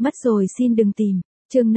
Mất rồi xin đừng tìm. Chương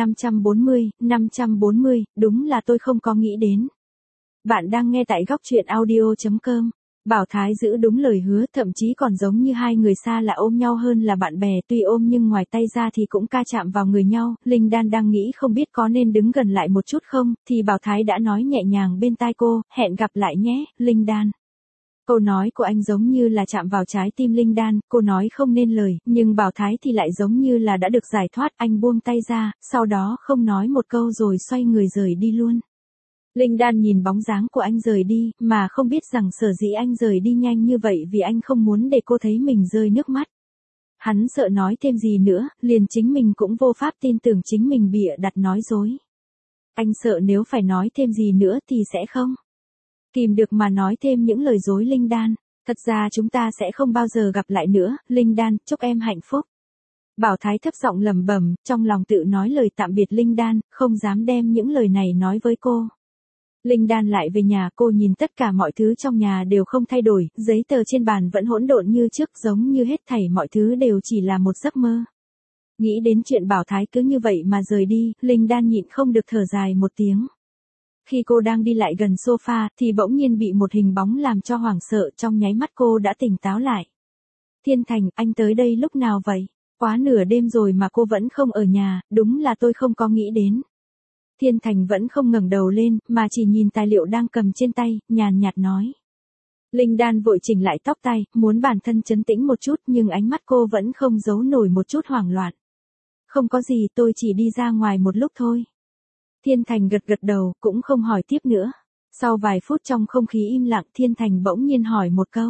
540, đúng là tôi không có nghĩ đến. Bạn đang nghe tại góc truyện audio.com. Bảo Thái giữ đúng lời hứa, thậm chí còn giống như hai người xa là ôm nhau hơn là bạn bè, tuy ôm nhưng ngoài tay ra thì cũng ca chạm vào người nhau. Linh Đan đang nghĩ không biết có nên đứng gần lại một chút không, thì Bảo Thái đã nói nhẹ nhàng bên tai cô, hẹn gặp lại nhé, Linh Đan. Câu nói của anh giống như là chạm vào trái tim Linh Đan, cô nói không nên lời, nhưng Bảo Thái thì lại giống như là đã được giải thoát, anh buông tay ra, sau đó không nói một câu rồi xoay người rời đi luôn. Linh Đan nhìn bóng dáng của anh rời đi, mà không biết rằng sở dĩ anh rời đi nhanh như vậy vì anh không muốn để cô thấy mình rơi nước mắt. Hắn sợ nói thêm gì nữa, liền chính mình cũng vô pháp tin tưởng chính mình bịa đặt nói dối. Anh sợ nếu phải nói thêm gì nữa thì sẽ không kìm được mà nói thêm những lời dối Linh Đan. Thật ra chúng ta sẽ không bao giờ gặp lại nữa, Linh Đan, chúc em hạnh phúc. Bảo Thái thấp giọng lẩm bẩm, trong lòng tự nói lời tạm biệt Linh Đan, không dám đem những lời này nói với cô. Linh Đan lại về nhà, cô nhìn tất cả mọi thứ trong nhà đều không thay đổi, giấy tờ trên bàn vẫn hỗn độn như trước, giống như hết thảy mọi thứ đều chỉ là một giấc mơ. Nghĩ đến chuyện Bảo Thái cứ như vậy mà rời đi, Linh Đan nhịn không được thở dài một tiếng. Khi cô đang đi lại gần sofa, thì bỗng nhiên bị một hình bóng làm cho hoảng sợ, trong nháy mắt cô đã tỉnh táo lại. Thiên Thành, anh tới đây lúc nào vậy? Quá nửa đêm rồi mà cô vẫn không ở nhà, đúng là tôi không có nghĩ đến. Thiên Thành vẫn không ngẩng đầu lên, mà chỉ nhìn tài liệu đang cầm trên tay, nhàn nhạt nói. Linh Đan vội chỉnh lại tóc tai, muốn bản thân trấn tĩnh một chút nhưng ánh mắt cô vẫn không giấu nổi một chút hoảng loạn. Không có gì, tôi chỉ đi ra ngoài một lúc thôi. Thiên Thành gật gật đầu, cũng không hỏi tiếp nữa. Sau vài phút trong không khí im lặng, Thiên Thành bỗng nhiên hỏi một câu.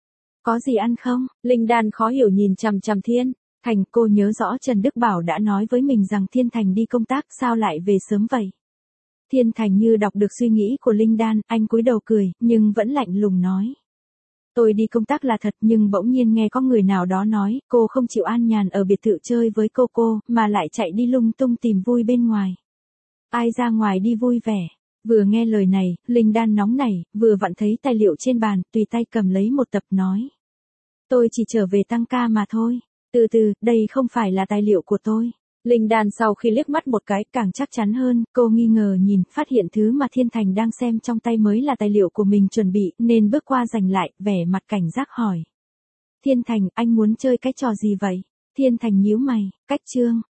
Có gì ăn không? Linh Đan khó hiểu nhìn chằm chằm Thiên Thành, cô nhớ rõ Trần Đức Bảo đã nói với mình rằng Thiên Thành đi công tác, sao lại về sớm vậy? Thiên Thành như đọc được suy nghĩ của Linh Đan, anh cúi đầu cười, nhưng vẫn lạnh lùng nói. Tôi đi công tác là thật, nhưng bỗng nhiên nghe có người nào đó nói, cô không chịu an nhàn ở biệt thự chơi với cô, mà lại chạy đi lung tung tìm vui bên ngoài. Ai ra ngoài đi vui vẻ? Vừa nghe lời này, Linh Đan nóng nảy, vừa vặn thấy tài liệu trên bàn, tùy tay cầm lấy một tập nói. Tôi chỉ trở về tăng ca mà thôi. Từ từ, đây không phải là tài liệu của tôi. Linh Đan sau khi liếc mắt một cái càng chắc chắn hơn, cô nghi ngờ nhìn, phát hiện thứ mà Thiên Thành đang xem trong tay mới là tài liệu của mình chuẩn bị, nên bước qua giành lại, vẻ mặt cảnh giác hỏi. Thiên Thành, anh muốn chơi cái trò gì vậy? Thiên Thành nhíu mày, cách chương.